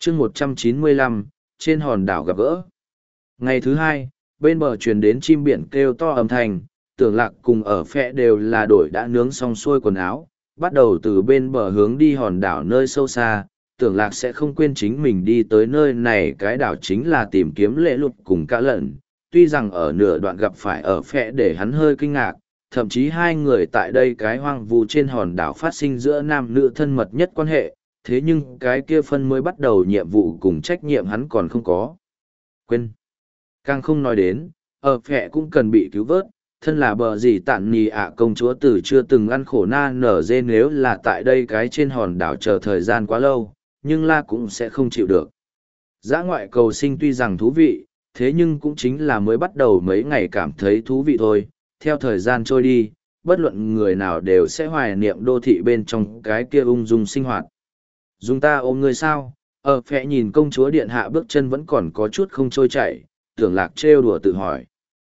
chương 195, trên hòn đảo gặp gỡ. Ngày thứ hai, bên bờ truyền đến chim biển kêu to âm thanh, Tưởng Lạc cùng ở phe đều là đổi đã nướng xong xuôi quần áo, bắt đầu từ bên bờ hướng đi hòn đảo nơi sâu xa. Tưởng Lạc sẽ không quên chính mình đi tới nơi này, cái đảo chính là tìm kiếm lễ lụt cùng cá lợn. Tuy rằng ở nửa đoạn gặp phải ở phe để hắn hơi kinh ngạc, thậm chí hai người tại đây cái hoang vu trên hòn đảo phát sinh giữa nam nữ thân mật nhất quan hệ, thế nhưng cái kia phân mới bắt đầu nhiệm vụ cùng trách nhiệm hắn còn không có. Quên. Càng không nói đến, ở phe cũng cần bị cứu vớt, thân là bờ gì tản nì ạ công chúa tử chưa từng ăn khổ na nở dê, nếu là tại đây cái trên hòn đảo chờ thời gian quá lâu, nhưng la cũng sẽ không chịu được. Dã ngoại cầu sinh tuy rằng thú vị, thế nhưng cũng chính là mới bắt đầu mấy ngày cảm thấy thú vị thôi, theo thời gian trôi đi, bất luận người nào đều sẽ hoài niệm đô thị bên trong cái kia ung dung sinh hoạt. Dùng ta ôm người sao? Ở phe nhìn công chúa điện hạ bước chân vẫn còn có chút không trôi chảy, Tưởng Lạc trêu đùa tự hỏi.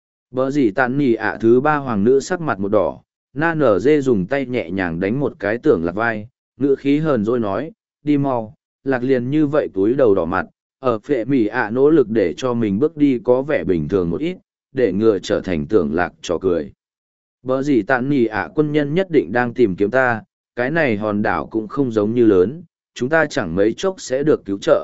Bở gì tàn nỉ ạ thứ ba hoàng nữ sắc mặt một đỏ, na nở dê dùng tay nhẹ nhàng đánh một cái Tưởng Lạc vai, ngữ khí hờn dỗi nói, đi mau. Lạc liền như vậy túi đầu đỏ mặt, ở phệ mỉ ạ nỗ lực để cho mình bước đi có vẻ bình thường một ít, để ngừa trở thành Tưởng Lạc trò cười. Bở gì tàn nỉ ạ quân nhân nhất định đang tìm kiếm ta, cái này hòn đảo cũng không giống như lớn, chúng ta chẳng mấy chốc sẽ được cứu trợ.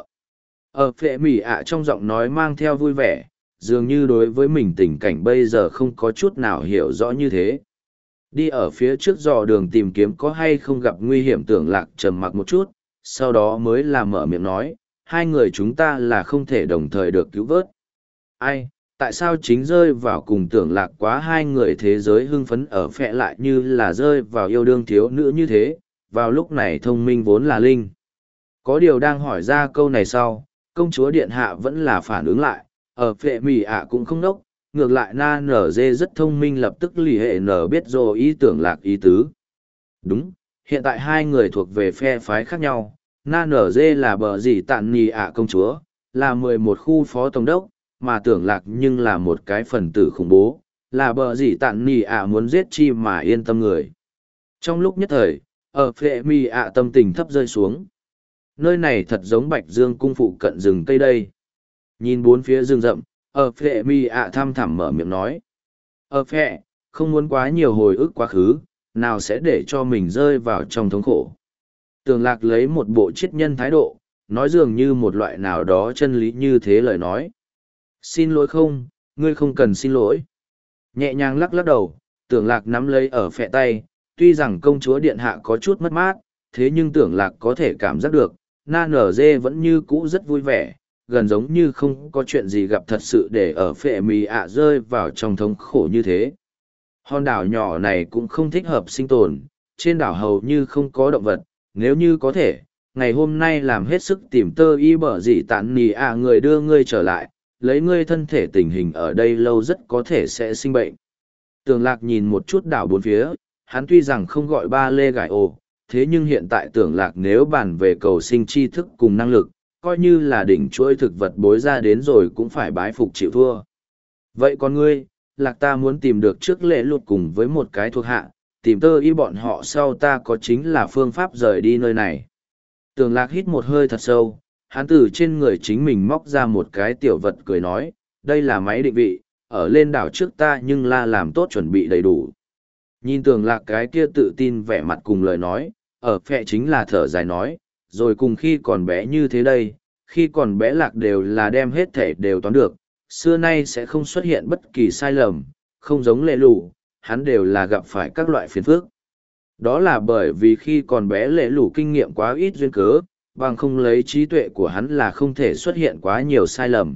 Ở phệ mỉ ạ trong giọng nói mang theo vui vẻ, dường như đối với mình tình cảnh bây giờ không có chút nào hiểu rõ như thế. Đi ở phía trước dò đường tìm kiếm có hay không gặp nguy hiểm. Tưởng Lạc trầm mặc một chút, sau đó mới là mở miệng nói, hai người chúng ta là không thể đồng thời được cứu vớt. Ai, tại sao chính rơi vào cùng Tưởng Lạc quá hai người thế giới hưng phấn ở phệ lại như là rơi vào yêu đương thiếu nữ như thế, vào lúc này thông minh vốn là linh. Có điều đang hỏi ra câu này sau, công chúa điện hạ vẫn là phản ứng lại, ở phệ mỉ ạ cũng không đốc, ngược lại na nở dê rất thông minh, lập tức lì hệ nở biết rồi ý Tưởng Lạc ý tứ. Đúng, hiện tại hai người thuộc về phe phái khác nhau, na nở dê là bờ gì tạn nì ạ công chúa, là 11 khu phó tổng đốc, mà Tưởng Lạc nhưng là một cái phần tử khủng bố, là bờ gì tạn nì ạ muốn giết chi mà yên tâm người. Trong lúc nhất thời, ở phệ mỉ ạ tâm tình thấp rơi xuống. Nơi này thật giống Bạch Dương cung phụ cận rừng cây đây. Nhìn bốn phía rừng rậm, ở phệ mi ạ thăm thẳm mở miệng nói. Ở phệ, không muốn quá nhiều hồi ức quá khứ, nào sẽ để cho mình rơi vào trong thống khổ. Tưởng Lạc lấy một bộ triết nhân thái độ, nói dường như một loại nào đó chân lý như thế lời nói. Xin lỗi không, ngươi không cần xin lỗi. Nhẹ nhàng lắc lắc đầu, Tưởng Lạc nắm lấy ở phệ tay, tuy rằng công chúa điện hạ có chút mất mát, thế nhưng Tưởng Lạc có thể cảm giác được, na nở dê vẫn như cũ rất vui vẻ, gần giống như không có chuyện gì gặp thật sự để ở phệ mì ạ rơi vào trong thống khổ như thế. Hòn đảo nhỏ này cũng không thích hợp sinh tồn, trên đảo hầu như không có động vật, nếu như có thể, ngày hôm nay làm hết sức tìm tơ y bở gì tản nì ạ người đưa ngươi trở lại, lấy ngươi thân thể tình hình ở đây lâu rất có thể sẽ sinh bệnh. Tưởng Lạc nhìn một chút đảo bốn phía, hắn tuy rằng không gọi ba lê gải ồ, thế nhưng hiện tại Tưởng Lạc nếu bàn về cầu sinh tri thức cùng năng lực, coi như là đỉnh chuỗi thực vật bối ra đến rồi cũng phải bái phục chịu thua. Vậy còn ngươi, Lạc ta muốn tìm được trước lễ lụt cùng với một cái thuộc hạ, tìm tơ y bọn họ sau ta có chính là phương pháp rời đi nơi này. Tưởng Lạc hít một hơi thật sâu, hắn từ trên người chính mình móc ra một cái tiểu vật cười nói, đây là máy định vị, ở lên đảo trước ta nhưng là làm tốt chuẩn bị đầy đủ. Nhìn Tưởng Lạc cái kia tự tin vẻ mặt cùng lời nói, ở phệ chính là thở dài nói, rồi cùng khi còn bé như thế đây, khi còn bé Lạc đều là đem hết thể đều toán được, xưa nay sẽ không xuất hiện bất kỳ sai lầm, không giống lệ lù, hắn đều là gặp phải các loại phiền phức. Đó là bởi vì khi còn bé lệ lù kinh nghiệm quá ít duyên cớ, bằng không lấy trí tuệ của hắn là không thể xuất hiện quá nhiều sai lầm.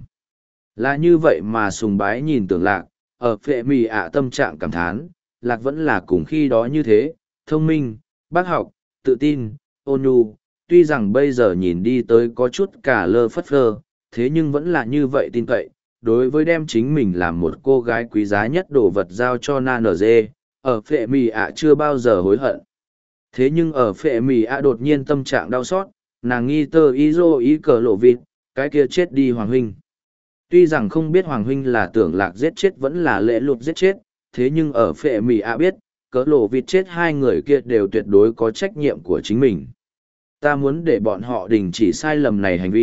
Là như vậy mà sùng bái nhìn Tưởng Lạc, ở phệ mì ạ tâm trạng cảm thán, Lạc vẫn là cùng khi đó như thế, thông minh, bác học, tự tin, ôn nhu, tuy rằng bây giờ nhìn đi tới có chút cả lơ phất lơ, thế nhưng vẫn là như vậy tin cậy. Đối với đem chính mình làm một cô gái quý giá nhất đồ vật giao cho NG, ở phệ mì ạ chưa bao giờ hối hận. Thế nhưng ở phệ mì ạ đột nhiên tâm trạng đau xót, nàng nghi tơ ý dô ý cờ lộ vịt, cái kia chết đi Hoàng Huynh. Tuy rằng không biết Hoàng Huynh là Tưởng Lạc giết chết vẫn là lễ lụt giết chết, thế nhưng ở phệ mì ạ biết, cỡ lộ vịt chết hai người kia đều tuyệt đối có trách nhiệm của chính mình. Ta muốn để bọn họ đình chỉ sai lầm này hành vi,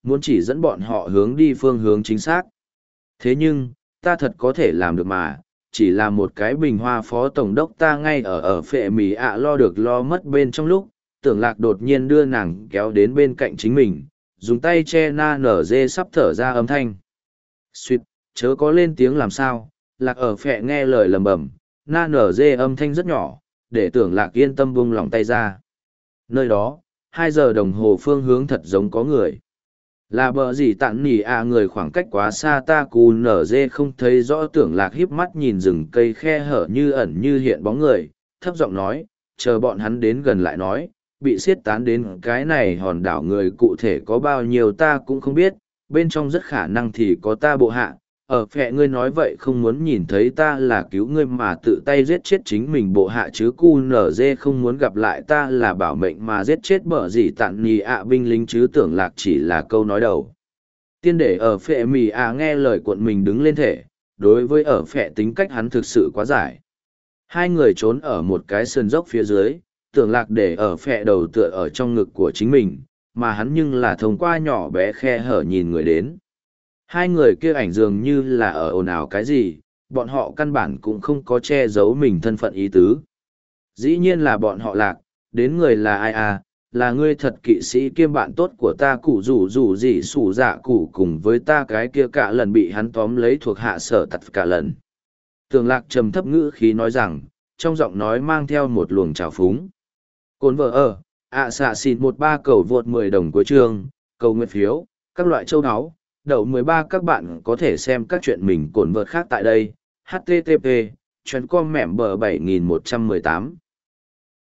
muốn chỉ dẫn bọn họ hướng đi phương hướng chính xác. Thế nhưng, ta thật có thể làm được mà, chỉ là một cái bình hoa phó tổng đốc ta ngay ở phệ mì ạ lo được lo mất bên trong lúc, tưởng lạc đột nhiên đưa nàng kéo đến bên cạnh chính mình, dùng tay che na nở dê sắp thở ra âm thanh. Xuyệt, chớ có lên tiếng làm sao, lạc ở phệ nghe lời lầm bầm, na nở dê âm thanh rất nhỏ, để tưởng lạc yên tâm buông lòng tay ra. Nơi đó, 2 giờ đồng hồ phương hướng thật giống có người. Là bờ gì tặn nỉ người khoảng cách quá xa ta cù nở dê không thấy rõ tưởng lạc híp mắt nhìn rừng cây khe hở như ẩn như hiện bóng người, thấp giọng nói, chờ bọn hắn đến gần lại nói, bị xiết tán đến cái này hòn đảo người cụ thể có bao nhiêu ta cũng không biết, bên trong rất khả năng thì có ta bộ hạ. Ở phẹ ngươi nói vậy không muốn nhìn thấy ta là cứu ngươi mà tự tay giết chết chính mình bộ hạ chứ cu nở dê không muốn gặp lại ta là bảo mệnh mà giết chết bở gì tặn nì binh lính chứ tưởng lạc chỉ là câu nói đầu. Tiên để ở phẹ mì nghe lời cuộn mình đứng lên thể, đối với ở phẹ tính cách hắn thực sự quá giải. 2 người trốn ở một cái sườn dốc phía dưới, tưởng lạc để ở phẹ đầu tựa ở trong ngực của chính mình, mà hắn nhưng là thông qua nhỏ bé khe hở nhìn người đến. 2 người kia ảnh dường như là ở ồn ào cái gì, bọn họ căn bản cũng không có che giấu mình thân phận ý tứ. Dĩ nhiên là bọn họ lạc, đến người là ai à, là ngươi thật kỵ sĩ kiêm bạn tốt của ta củ rủ gì sủ dạ củ cùng với ta cái kia cả lần bị hắn tóm lấy thuộc hạ sở tật cả lần. Tường lạc trầm thấp ngữ khí nói rằng, trong giọng nói mang theo một luồng trào phúng. Cồn vợ ở, xạ xịt 13 cầu vượt 10 đồng của chương, cầu nguyện phiếu, các loại châu áo. Đậu 13 các bạn có thể xem các chuyện mình cổn vợt khác tại đây. http://com mẻm bờ 7118